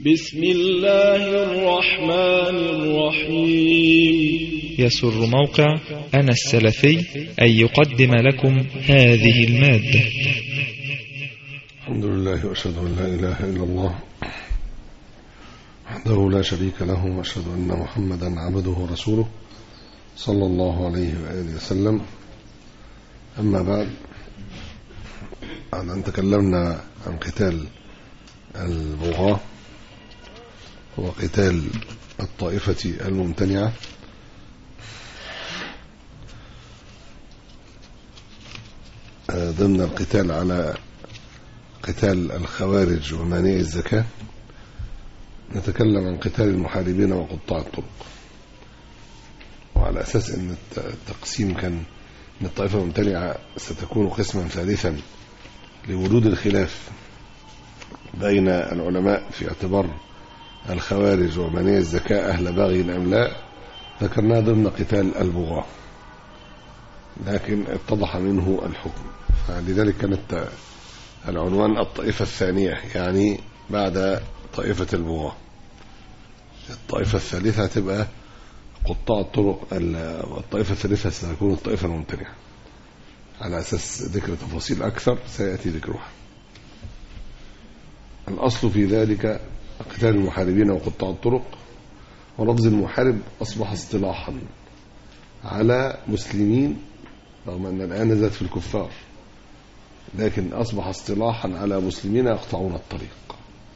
بسم الله الرحمن الرحيم. يسر موقع أنا السلفي أن يقدم لكم هذه المادة. الحمد لله وأشهد أن لا إله إلا الله وحده لا شريك له، وأشهد أن محمدا عبده ورسوله صلى الله عليه وآله وسلم. أما بعد أن تكلمنا عن قتال البغاة وقتال الطائفة الممتنعة، ضمن القتال على قتال الخوارج ومانعي الزكاة. نتكلم عن قتال المحاربين وقطاع الطرق، وعلى أساس أن التقسيم كان أن الطائفة الممتنعة ستكون قسما ثالثا لوجود الخلاف بين العلماء في اعتبار الخوارج ومانعي الزكاة أهل باغي أم لا. ذكرناه ضمن قتال البغاة، لكن اتضح منه الحكم، فلذلك كانت العنوان الطائفة الثانية، يعني بعد طائفة البغاة. الطائفة الثالثة تبقى قطاع الطرق، والطائفة الثالثة ستكون الطائفة الممتنعة، على أساس ذكر تفاصيل أكثر سيأتي ذكرها. الأصل في ذلك قتال المحاربين وقطاع الطرق، ولفظ المحارب أصبح اصطلاحا على مسلمين، رغم أن الآن نزلت في الكفار، لكن أصبح اصطلاحا على مسلمين يقطعون الطريق.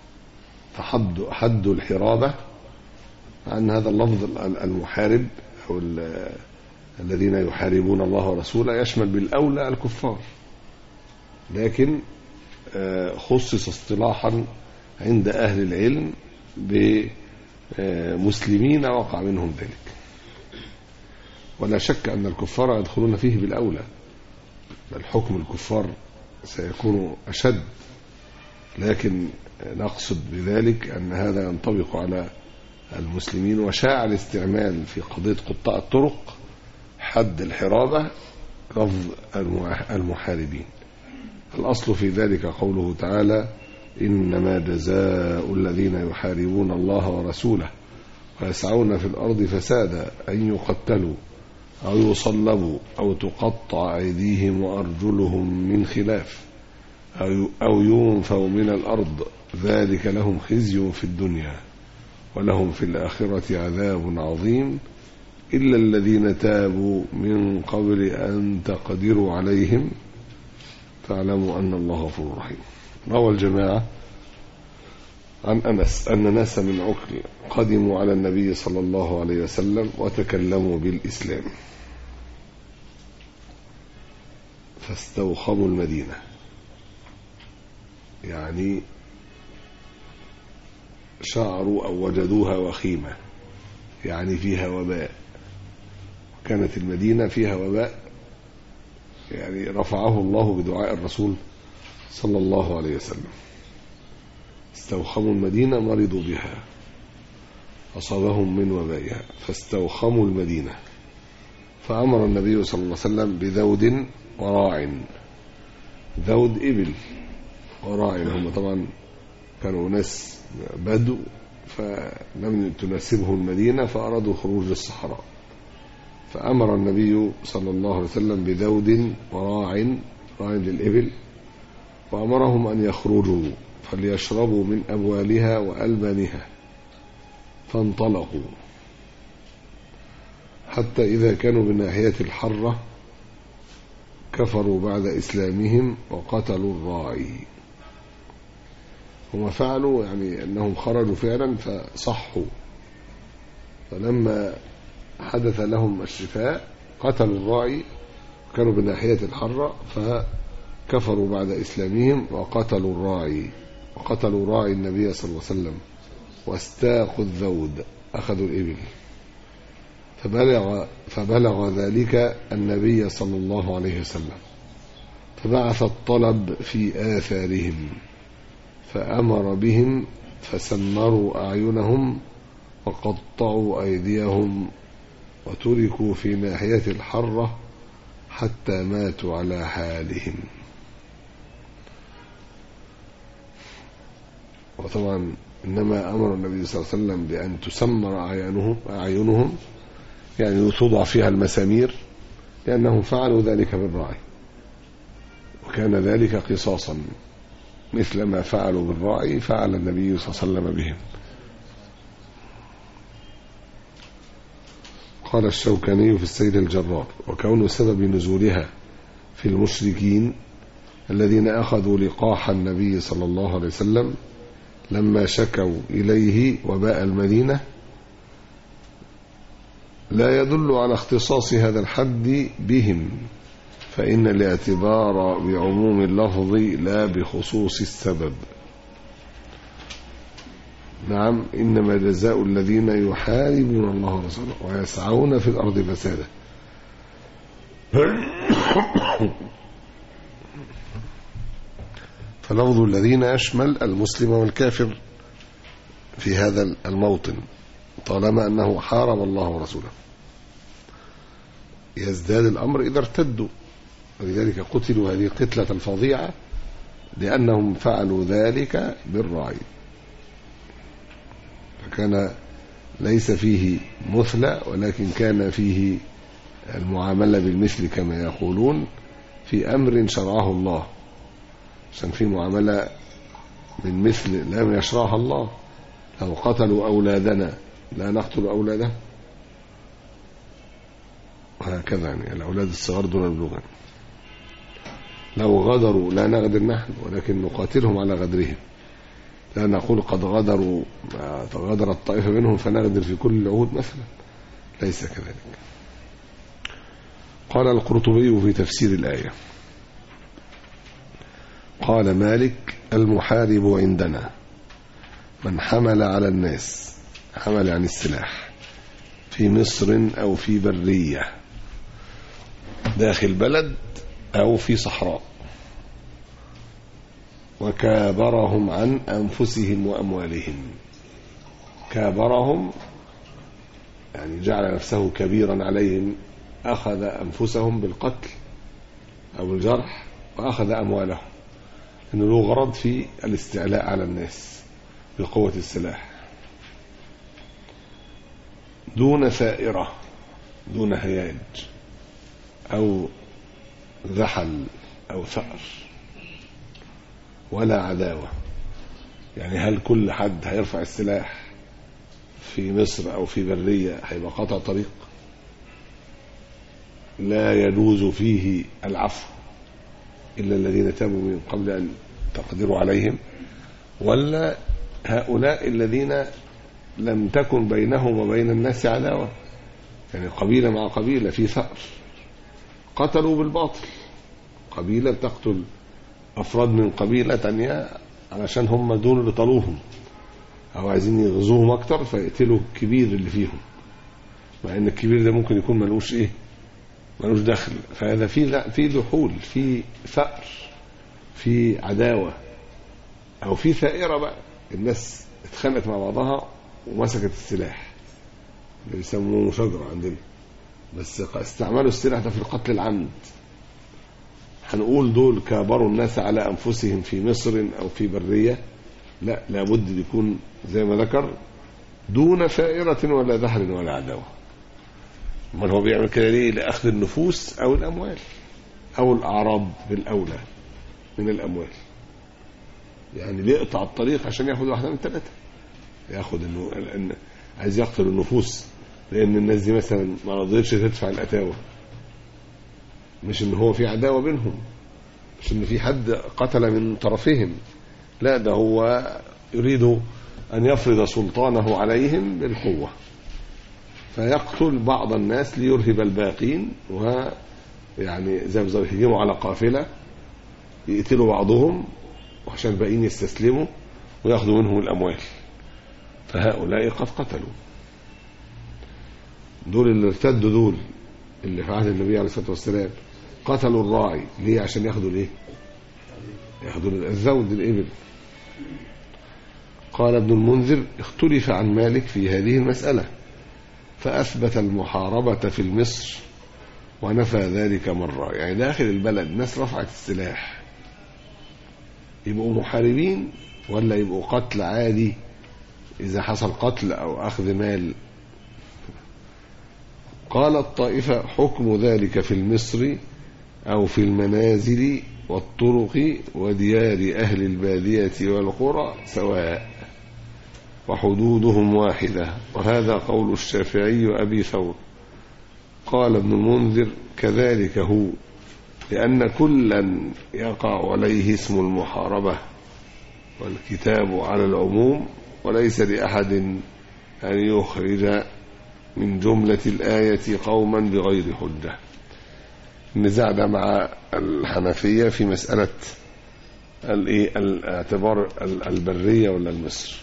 فحد الحرابة، مع أن هذا اللفظ المحارب أو الذين يحاربون الله ورسوله يشمل بالأولى الكفار، لكن خصص اصطلاحا عند أهل العلم بمسلمين وقع منهم ذلك. ولا شك أن الكفار يدخلون فيه بالأولى، بل حكم الكفار سيكون أشد، لكن نقصد بذلك أن هذا ينطبق على المسلمين. وشاع الاستعمال في قضية قطاع الطرق حد الحرابة لفظ المحاربين. الأصل في ذلك قوله تعالى: إنما جزاء الذين يحاربون الله ورسوله ويسعون في الأرض فسادا أن يقتلوا أو يصلبوا أو تقطع أيديهم وأرجلهم من خلاف أو ينفوا من الأرض، ذلك لهم خزي في الدنيا ولهم في الآخرة عذاب عظيم، إلا الذين تابوا من قبل أن تقدروا عليهم فاعلموا أن الله غفور رحيم. روى الجماعة عن أنس أن ناسا من عكل قدموا على النبي صلى الله عليه وسلم وتكلموا بالإسلام فاستوخموا المدينة، يعني شعروا أو وجدوها وخيمة، يعني فيها وباء. كانت المدينة فيها وباء، يعني رفعه الله بدعاء الرسول صلى الله عليه وسلم. استوخموا المدينة، مرضوا بها، أصابهم من وبائها فاستوخموا المدينة، فأمر النبي صلى الله عليه وسلم بذود وراع. ذود إبل، وراع هم طبعا كانوا ناس بدو، فلم تناسبه المدينة فأرادوا خروج للصحراء، فأمر النبي صلى الله عليه وسلم بذود وراع، راع للإبل، وأمرهم أن يخرجوا فليشربوا من أبوالها وألبانها. فانطلقوا حتى إذا كانوا بناحية الحرة كفروا بعد إسلامهم وقتلوا الراعي. هم فعلوا يعني أنهم خرجوا فعلا فصحوا، فلما حدث لهم الشفاء قتلوا الراعي، كانوا بناحية الحرة فكفروا بعد إسلامهم وقتلوا الراعي، وقتلوا راعي النبي صلى الله عليه وسلم واستاقوا الذود، أخذوا الإبل. فبلغ ذلك النبي صلى الله عليه وسلم، فبعث الطلب في آثارهم فأمر بهم فسمروا أعينهم وقطعوا أيديهم وتركوا في ناحية الحرة حتى ماتوا على حالهم. وطبعا إنما أمر النبي صلى الله عليه وسلم بأن تسمر أعينهم يعني توضع فيها المسامير، لأنهم فعلوا ذلك بالراعي، وكان ذلك قصاصا مثل ما فعلوا بالراعي فعل النبي صلى الله عليه وسلم بهم. قال الشوكاني في السيد الجرار: وكون سبب نزولها في المشركين الذين أخذوا لقاح النبي صلى الله عليه وسلم لما شكوا إليه وباء المدينة لا يدل على اختصاص هذا الحد بهم، فإن الاعتبار بعموم اللفظ لا بخصوص السبب. نعم، إنما جزاء الذين يحاربون الله ورسوله ويسعون في الأرض فسادا. فلفظ الذين يشمل المسلم والكافر في هذا الموطن طالما أنه حارب الله ورسوله. يزداد الأمر إذا ارتدوا، ولذلك قتلوا هذه القتلة الفظيعة لأنهم فعلوا ذلك بالراعي، فكان ليس فيه مثلى، ولكن كان فيه المعاملة بالمثل كما يقولون في أمر شرعه الله، عشان في معاملة من مثل لم يشرعها الله. لو قتلوا أولادنا لا نقتل أولاده، وهكذا يعني الأولاد الصغار دون البلوغ. لو غدروا لا نغدر نحن، ولكن نقاتلهم على غدرهم، لا نقول قد غدروا غدر الطائفة منهم فنغدر في كل العهود مثلا، ليس كذلك. قال القرطبي في تفسير الآية: قال مالك: المحارب عندنا من حمل على الناس، حمل عن السلاح، في مصر أو في برية، داخل بلد أو في صحراء، وكابرهم عن أنفسهم وأموالهم. كابرهم يعني جعل نفسه كبيرا عليهم، أخذ أنفسهم بالقتل أو الجرح، وأخذ أموالهم، إنه له غرض في الاستعلاء على الناس بقوة السلاح، دون ثائرة، دون هياج أو ذحل أو ثأر، ولا عداوة. يعني هل كل حد هيرفع السلاح في مصر أو في برية هيبقى قطع طريق؟ لا يجوز فيه العفو إلا الذين تابوا من قبل أن تقدروا عليهم، ولا هؤلاء الذين لم تكن بينهم وبين الناس عداوة، يعني قبيلة مع قبيلة في ثأر، قتلوا بالباطل، قبيلة تقتل أفراد من قبيلة تانية علشان هم دول اللي طلوهم أو عايزين يغزوهم أكتر، فيقتلوا الكبير اللي فيهم، مع أن الكبير ده ممكن يكون ملوش ملوش دخل. فهذا في ذحول، في ثأر، في عداوة، أو في ثائرة بقى، الناس اتخانقت مع بعضها ومسكت السلاح اللي بيسموه مشاجرة عندنا، بس استعملوا السلاح ده في القتل العمد. هنقول دول كابروا الناس على أنفسهم في مصر أو في برية؟ لا، لابد يكون زي ما ذكر دون ثائرة ولا ذحل ولا عداوة. امال هو بيعمل كده ليه؟ لأخذ النفوس أو الأموال أو الأعراض بالأولى من الأموال، يعني بيقطع الطريق عشان ياخد واحدة من ثلاثة، ياخد عايز يقتل النفوس لأن الناس دي مثلا ما رضيتش تدفع الأتاوة، مش إن هو في عداوة بينهم، مش إن في حد قتل من طرفهم، لا، ده هو يريد أن يفرض سلطانه عليهم بالقوة، فيقتل بعض الناس ليرهب الباقين، ويعني زي ما يهجموا على قافلة يقتلوا بعضهم وعشان الباقيين يستسلموا ويأخذوا منهم الأموال، فهؤلاء قد قتلوا. دول اللي ارتدوا، دول اللي في عهد النبي عليه الصلاة والسلام قتلوا الراعي ليه؟ عشان ياخدوا ليه؟ ياخدوا الزود الإبل. قال ابن المنذر: اختلف عن مالك في هذه المسألة، فأثبت المحاربة في المصر ونفى ذلك مرة. يعني داخل البلد ناس رفعت السلاح، يبقوا محاربين ولا يبقوا قتل عادي إذا حصل قتل أو أخذ مال. قال الطائفة حكم ذلك في المصر أو في المنازل والطرق وديار أهل البادية والقرى سواء وحدودهم واحدة، وهذا قول الشافعي وأبي ثور. قال ابن المنذر كذلك هو، لأن كلا يقع عليه اسم المحاربة والكتاب على العموم، وليس لأحد أن يخرج من جملة الآية قوما بغير حجة. النزاع ده مع الحنفية في مسألة الاعتبار البرية ولا المصر،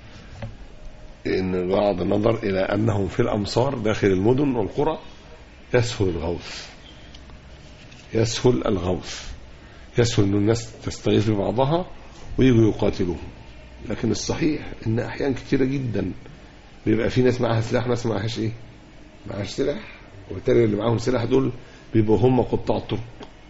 إن بعض النظر إلى أنهم في الأمصار داخل المدن والقرى يسهل الغوث، يسهل أن الناس تستغيث ببعضها ويجوا يقاتلوهم. لكن الصحيح إن أحيان كثيرة جدا بيبقى في ناس معها سلاح وناس معهاش إيه، معهاش سلاح، وبالتالي اللي معاهم سلاح دول بيبقوا هم قطاع الطرق.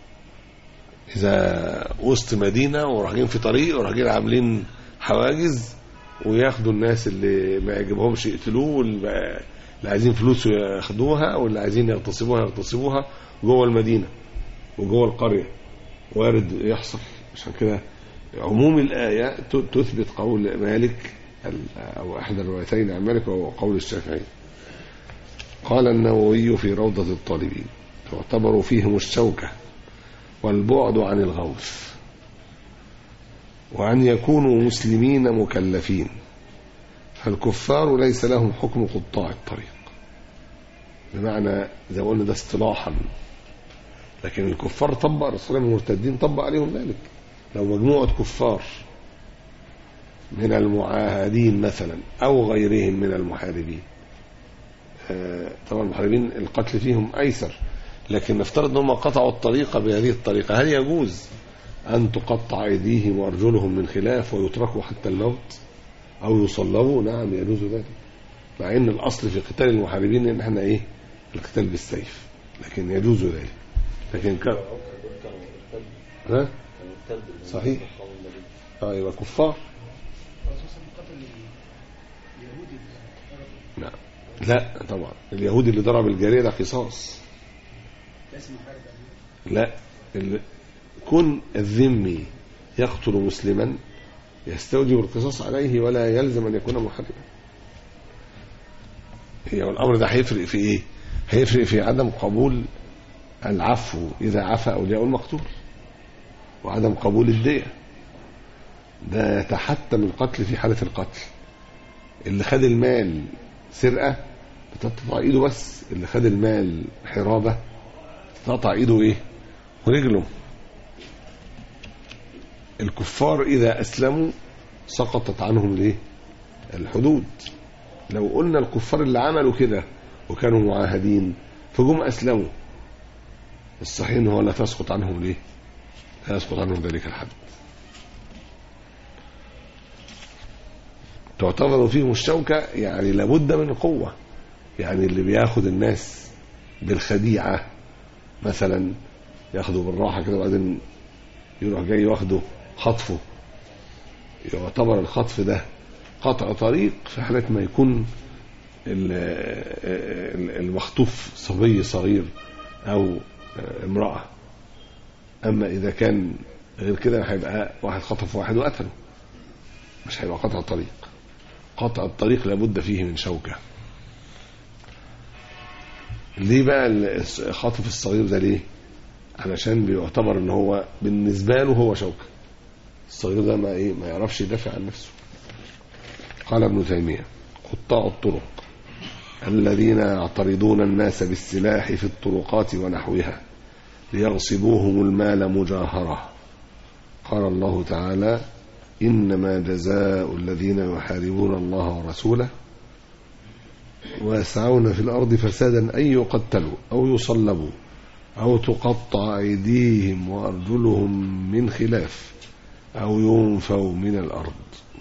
إذا وسط مدينة وراجعين في طريق وراجعين عاملين حواجز وياخدوا الناس اللي ما يعجبهمش يقتلوه، واللي عايزين فلوس ياخدوها، واللي عايزين يغتصبوها جوه المدينة وجوه القرية، وارد يحصل. عشان كده عموم الآية تثبت قول مالك أو أحد الروايتين عن مالك وهو قول الشافعي. قال النووي في روضة الطالبين تعتبر فيهم الشوكة والبعد عن الغوث، وأن يكونوا مسلمين مكلفين، فالكفار ليس لهم حكم قطاع الطريق، بمعنى زي ما قلنا ده اصطلاحا، لكن الكفار طبق الرسول المرتدين طبق عليهم ذلك. لو مجموعة كفار من المعاهدين مثلا أو غيرهم من المحاربين، طبعا المحاربين القتل فيهم أيسر، لكن نفترض أنهم قطعوا الطريق بهذه الطريقة، هل يجوز أن تقطع أيديهم وأرجلهم من خلاف ويتركوا حتى الموت أو يصلبوا؟ نعم يجوز ذلك، مع أن الأصل في قتال المحاربين أن احنا إيه، القتال بالسيف، لكن يجوز ذلك. لكن ها صحيح يبقى كفار. لا طبعا اليهودي اللي ضرب الجارية ده قصاص. لا، كن الذمي يقتل مسلما يستوجب القصاص عليه ولا يلزم أن يكون محاربا. هي الأمر ده هيفرق في إيه؟ هيفرق في عدم قبول العفو إذا عفى أولياء المقتول، وعدم قبول الدية. ده يتحتم القتل في حالة القتل. اللي خد المال سرقة بتقطع ايده، بس اللي خد المال حرابة تقطع ايده ايه ورجله. الكفار اذا اسلموا سقطت عنهم ليه الحدود. لو قلنا الكفار اللي عملوا كده وكانوا معاهدين فجم اسلموا، الصحيح ان هو لا تسقط عنهم ليه، لا يسقط عنهم ذلك الحد. تعتبر فيهم الشوكة، يعني لابد من قوة. يعني اللي بياخد الناس بالخديعة مثلا، ياخده بالراحة كده وبعدين يروح جاي واخده خطفه، يعتبر الخطف ده قطع طريق في حالة ما يكون المخطوف صبي صغير أو امرأة. أما إذا كان غير كده هيبقى واحد خطف واحد وقتله، مش هيبقى قطع طريق. قطع الطريق لابد فيه من شوكة. ليه بقى الخاطف الصغير ده ليه؟ علشان بيعتبر ان هو بالنسبة له هو شوكة. الصغير ده ما يعرفش يدافع عن نفسه. قال ابن تيمية قطاع الطرق الذين يعترضون الناس بالسلاح في الطرقات ونحوها ليغصبوهم المال مجاهرة. قال الله تعالى إنما جزاء الذين يحاربون الله ورسوله ويسعون في الأرض فسادا أن يقتلوا أو يصلبوا أو تقطع أيديهم وأرجلهم من خلاف أو ينفوا من الأرض.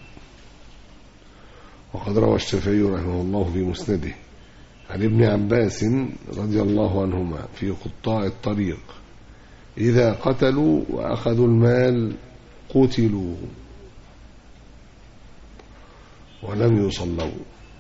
وقد روى الشافعي رحمه الله في مسنده عن ابن عباس رضي الله عنهما في قطاع الطريق إذا قتلوا وأخذوا المال قتلوا. ولم يصلوا.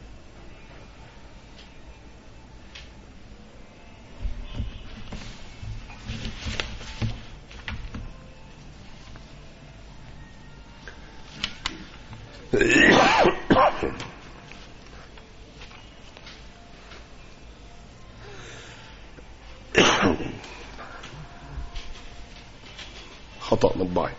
خطأ مطبعي.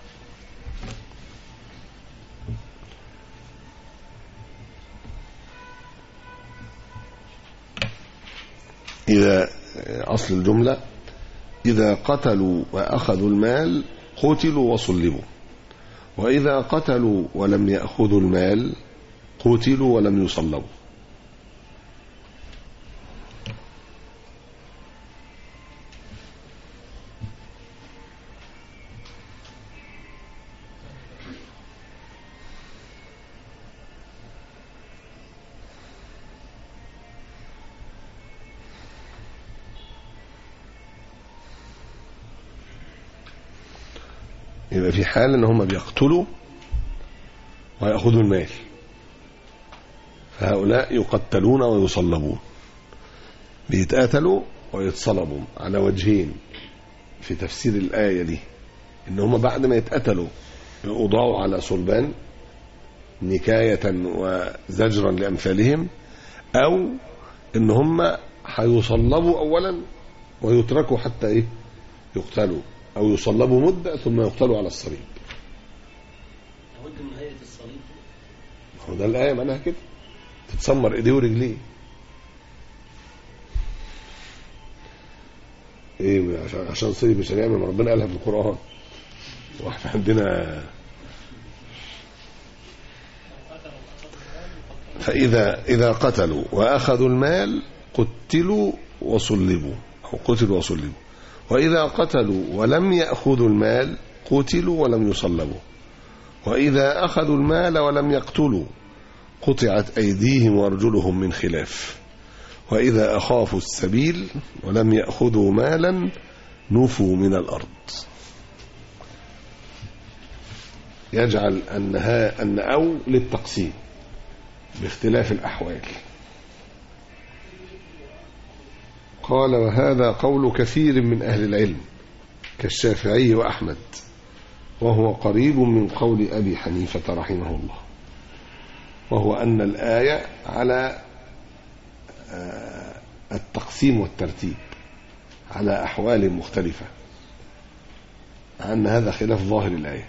إذا أصل الجملة إذا قتلوا وأخذوا المال قتلوا وصلبوا، وإذا قتلوا ولم يأخذوا المال قتلوا ولم يصلبوا. يبقى في حال ان هم بيقتلوا ويأخذوا المال، فهؤلاء يقتلون ويصلبون، بيتقاتلوا ويتصلبوا على وجهين في تفسير الآية دي. ان هم بعد ما يتقتلوا يوضعوا على صلبان نكاية وزجرا لأمثالهم، او ان هم هيصلبوا اولا ويتركوا حتى يقتلوا، او يصلبوا مدة ثم يقتلوا على الصليب. لابد من هيئة الصليب. هو ده الآية معناها كده، تتسمر ايديه ورجليه. عشان صليب مش هنعمل، ربنا قالها في القرآن واحنا عندنا. فإذا قتلوا وأخذوا المال قتلوا وصلبوا، أو قتلوا وصلبوا، وإذا قتلوا ولم يأخذوا المال قتلوا ولم يصلبوا، وإذا أخذوا المال ولم يقتلوا قطعت أيديهم وأرجلهم من خلاف، وإذا أخافوا السبيل ولم يأخذوا مالا نفوا من الأرض. يجعل أن أو للتقسيم باختلاف الأحوال. قال وهذا قول كثير من أهل العلم كالشافعي وأحمد، وهو قريب من قول أبي حنيفة رحمه الله، وهو أن الآية على التقسيم والترتيب على أحوال مختلفة، أن هذا خلاف ظاهر الآية.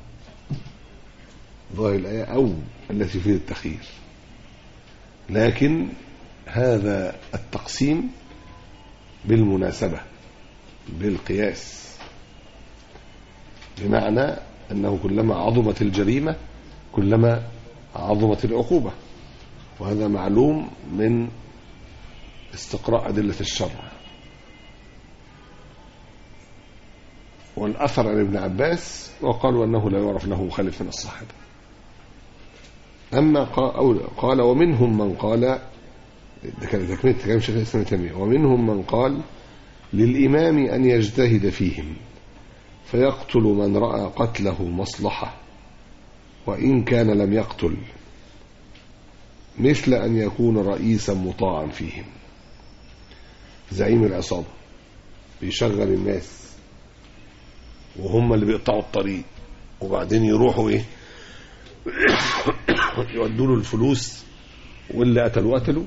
ظاهر الآية أو التي فيه التخيير، لكن هذا التقسيم بالمناسبة بالقياس، بمعنى أنه كلما عظمت الجريمة كلما عظمت العقوبة، وهذا معلوم من استقراء أدلة الشرع. والأثر عن ابن عباس وقالوا أنه لا يعرف له مخالف من الصحابة. أما قال ومنهم من قال، ده كان تكملة كلام شيخ الإسلام ابن تيمية، ومنهم من قال للإمام أن يجتهد فيهم فيقتل من رأى قتله مصلحة وإن كان لم يقتل، مثل أن يكون رئيسا مطاعا فيهم. زعيم العصابة بيشغل الناس وهم اللي بيقطعوا الطريق، وبعدين يروحوا يودوا له الفلوس، واللي قتلوا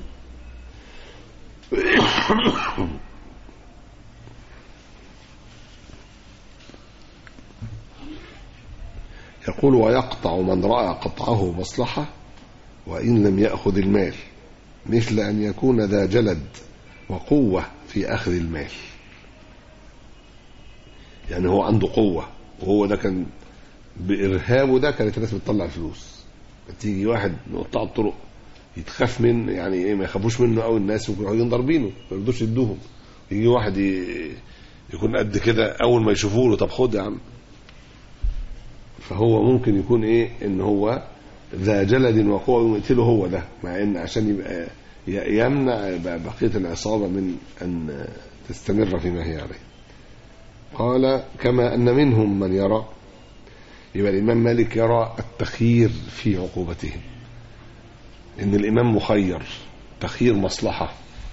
يقول ويقطع من رأى قطعه مصلحة وإن لم يأخذ المال، مثل أن يكون ذا جلد وقوة في أخذ المال. يعني هو عنده قوة، وهو ده كان بإرهابه ده كانت الناس بتطلع الفلوس. تيجي واحد مقطع الطرق يتخاف من، يعني ما يخافوش منه قوي الناس، ويقعدوا ضاربينه ما يرضوش يدوهم. يجي واحد يكون قد كده، اول ما يشوفوه له طب خد يا عم. فهو ممكن يكون ان هو ذا جلد وقوة ويقتله هو ده، مع ان عشان يبقى يمنع بقية العصابة من ان تستمر فيما هي عليه. قال كما ان منهم من يرى، يبقى الإمام مالك يرى التخيير في عقوبتهم، إن الإمام مخير، تخيير مصلحة.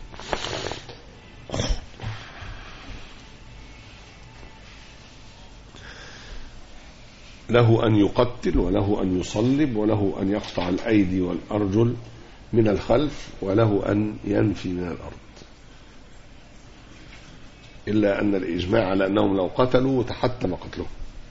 له أن يقتل، وله أن يصلب، وله أن يقطع الأيدي والأرجل من الخلف، وله أن ينفي من الأرض، إلا أن الإجماع على أنهم لو قتلوا تحتم قتلهم.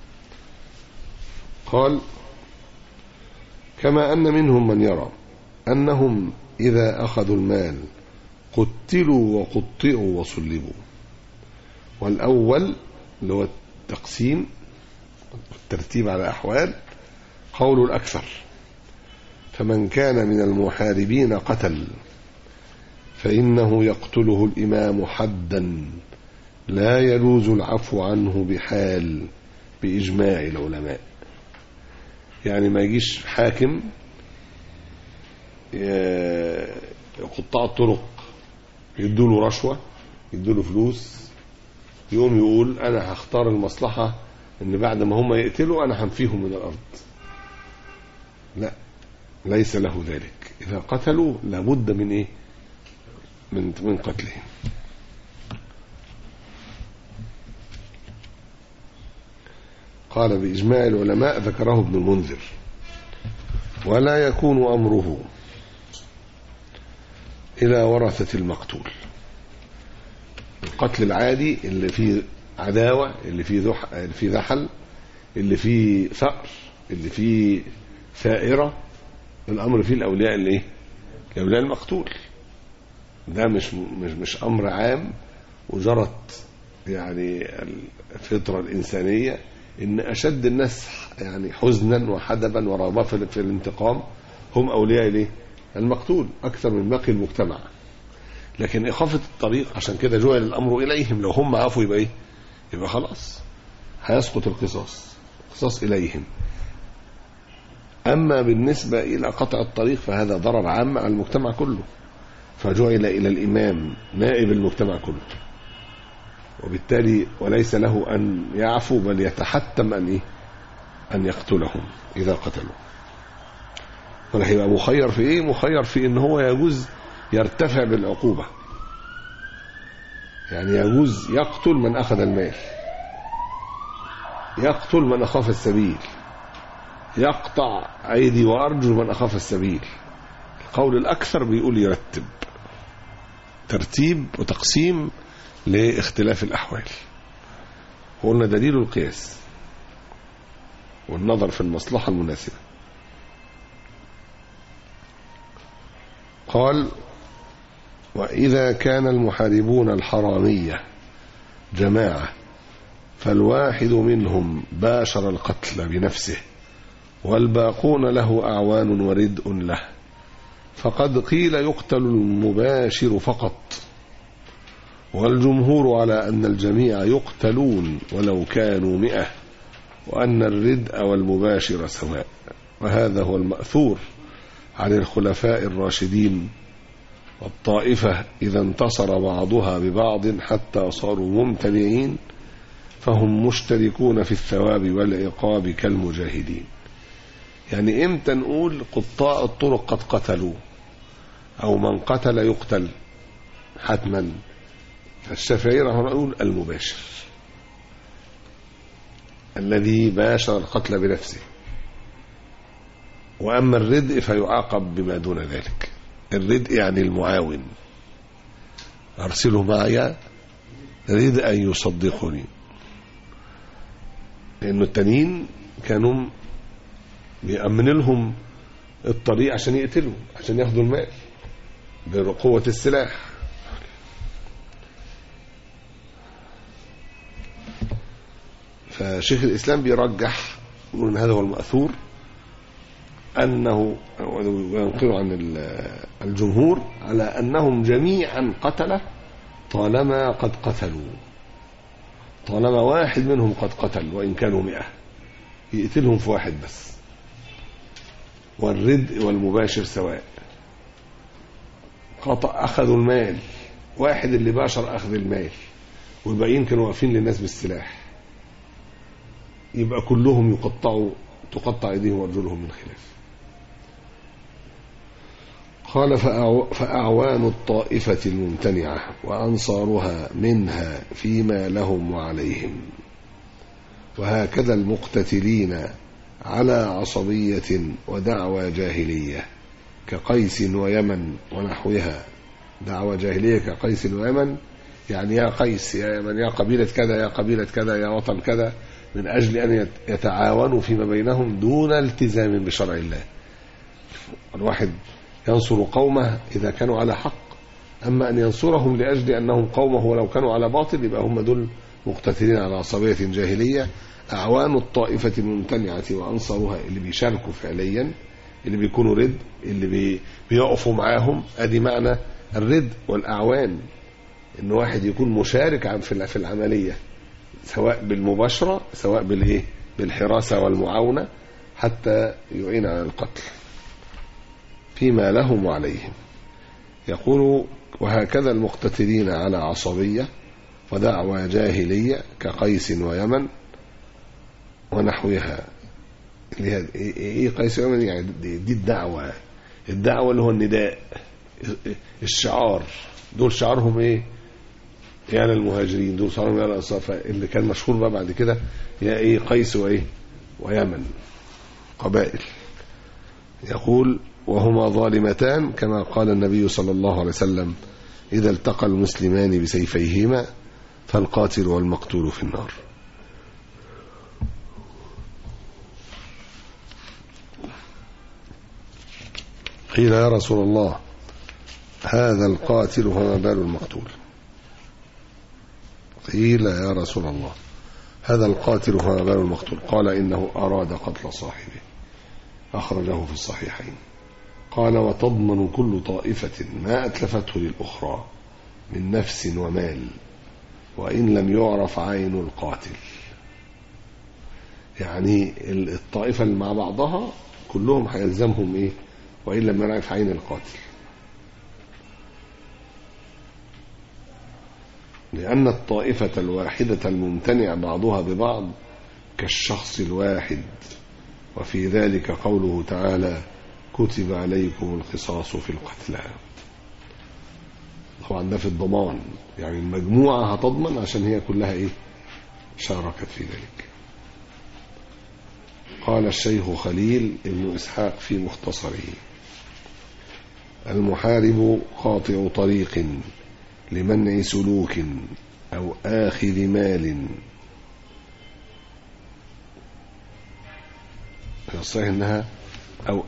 قال: كما أن منهم من يرى أنهم إذا أخذوا المال قتلوا وقطعوا وصلبوا. والأول اللي هو التقسيم والترتيب على أحوال قول الأكثر: فمن كان من المحاربين قتل فإنه يقتله الإمام حدا لا يجوز العفو عنه بحال بإجماع العلماء. يعني ما يجيش حاكم قطاع الطرق يدوله رشوة، يدوله فلوس، يقوم يقول أنا هختار المصلحة إن بعد ما هم يقتلوا أنا هنفيهم من الأرض. لا، ليس له ذلك. إذا قتلوا لابد من إيه؟ من قتلهم. قال: بإجماع العلماء، ذكره ابن المنذر. ولا يكون أمره إلى ورثة المقتول. القتل العادي اللي فيه عداوة، اللي فيه ذحل، اللي فيه ثأر، اللي فيه ثائرة، الأمر فيه الأولياء اللي إيه؟ الأولياء المقتول. ده مش أمر عام وجرت يعني الفطرة الإنسانية إن أشد الناس يعني حزنا وحدبا ورغبة في الانتقام هم أولياء ليه؟ المقتول أكثر من باقي المجتمع. لكن إخافة الطريق، عشان كده جعل الأمر إليهم. لو هم عفوا يبقى إيه؟ يبقى خلاص هيسقط القصاص إليهم. أما بالنسبة إلى قطع الطريق فهذا ضرر عام على المجتمع كله، فجعل إلى الإمام نائب المجتمع كله، وبالتالي وليس له أن يعفو بل يتحتم أن يقتلهم إذا قتلوا. ولا هيبقى مخير في إيه؟ مخير في إن هو يجوز يرتفع بالعقوبة. يعني يجوز يقتل من أخذ المال، يقتل من أخاف السبيل، يقطع أيدي وأرجل من أخاف السبيل. القول الأكثر بيقول يرتب، ترتيب وتقسيم لاختلاف الأحوال. قلنا دليل القياس والنظر في المصلحة المناسبة. قال: وإذا كان المحاربون الحرامية جماعة فالواحد منهم باشر القتل بنفسه والباقون له أعوان وردء له، فقد قيل يقتل المباشر فقط، والجمهور على أن الجميع يقتلون ولو كانوا 100، وأن الردء والمباشر سواء. وهذا هو المأثور عن الخلفاء الراشدين. والطائفة إذا انتصر بعضها ببعض حتى صاروا ممتنعين فهم مشتركون في الثواب والعقاب كالمجاهدين. يعني إمتى نقول قطاع الطرق قد قتلوا، أو من قتل يقتل حتما؟ فالشافعي رحمه الله يقول المباشر الذي باشر القتل بنفسه. وأما الردء فيعاقب بما دون ذلك. الردء يعني المعاون، أرسله معي ردءا يصدقني، لأنه التانيين كانوا بيأمن لهم الطريق عشان يقتلوا، عشان ياخدوا المال بقوة السلاح. فشيخ الإسلام بيرجح من هذا هو المأثور أنه وينقل عن الجمهور على أنهم جميعا قتل طالما قد قتلوا، طالما واحد منهم قد قتل وإن كانوا 100 يقتلهم في واحد بس. والردء والمباشر سواء. أخذوا المال، واحد اللي باشر أخذ المال والباقيين كانوا واقفين للناس بالسلاح، يبقى كلهم تقطع أيديهم وأرجلهم من خلاف. قال فأعوان الطائفة الممتنعة وأنصارها منها فيما لهم وعليهم، وهكذا المقتتلين على عصبية ودعوى جاهلية كقيس ويمن ونحوها. دعوى جاهلية كقيس ويمن يعني يا قيس يا يمن يا قبيلة كذا يا قبيلة كذا يا وطن كذا، من أجل أن يتعاونوا فيما بينهم دون التزام بشرع الله. الواحد ينصر قومه إذا كانوا على حق، أما أن ينصرهم لأجل أنهم قومه ولو كانوا على باطل يبقى هم دول مقتتلين على عصبية جاهلية. أعوان الطائفة الممتنعة وأنصارها اللي بيشاركوا فعليا، اللي بيكونوا رد، اللي بيقفوا معاهم، أدي معنى الرد والأعوان، إن واحد يكون مشارك في العملية سواء بالمباشرة سواء بالحراسة والمعاونة حتى يعين على القتل فيما لهم وعليهم. يقول وهكذا المقتتلين على عصبية ودعوى جاهلية كقيس ويمن ونحوها. ايه قيس ويمن؟ يعني دي الدعوة اللي هو النداء، الشعار، دول شعارهم ايه؟ يا للمهاجرين، دول شعارهم يا للأنصار. اللي كان مشهور بقى بعد كده يا ايه قيس وايه ويمن، قبائل. يقول وهما ظالمتان كما قال النبي صلى الله عليه وسلم إذا التقى المسلمان بسيفيهما فالقاتل والمقتول في النار. قيل يا رسول الله هذا القاتل فما بال المقتول؟ قيل يا رسول الله هذا القاتل فما بال المقتول؟ قال إنه أراد قتل صاحبه، أخرجه في الصحيحين. قال وتضمن كل طائفة ما أتلفته للأخرى من نفس ومال وإن لم يعرف عين القاتل. يعني الطائفة اللي مع بعضها كلهم هيلزمهم إيه وإن لم يعرف عين القاتل، لأن الطائفة الواحدة الممتنع بعضها ببعض كالشخص الواحد، وفي ذلك قوله تعالى كتب عليكم القصاص في القتلى. طبعا ده في الضمان، يعني المجموعة هتضمن عشان هي كلها ايه شاركت في ذلك. قال الشيخ خليل ابن إسحاق في مختصره المحارب قاطع طريق لمنع سلوك أو آخذ مال، الصحيح انها أو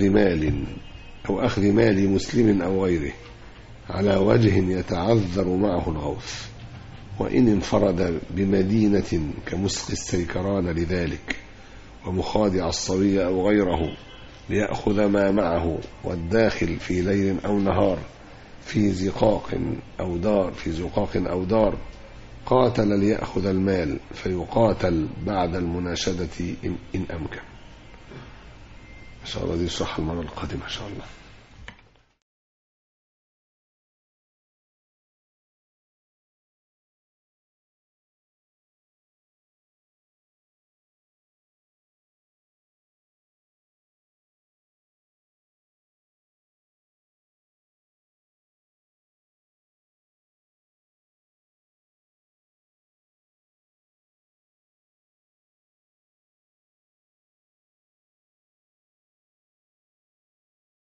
أخذ مال مسلم أو غيره على وجه يتعذر معه الغوث، وإن انفرد بمدينة كمسقي السيكران لذلك ومخادع الصبي أو غيره ليأخذ ما معه، والداخل في ليل أو نهار في زقاق أو دار قاتل ليأخذ المال فيقاتل بعد المناشدة إن أمكن. إن شاء الله دي يشرح المرة القادمة إن شاء الله.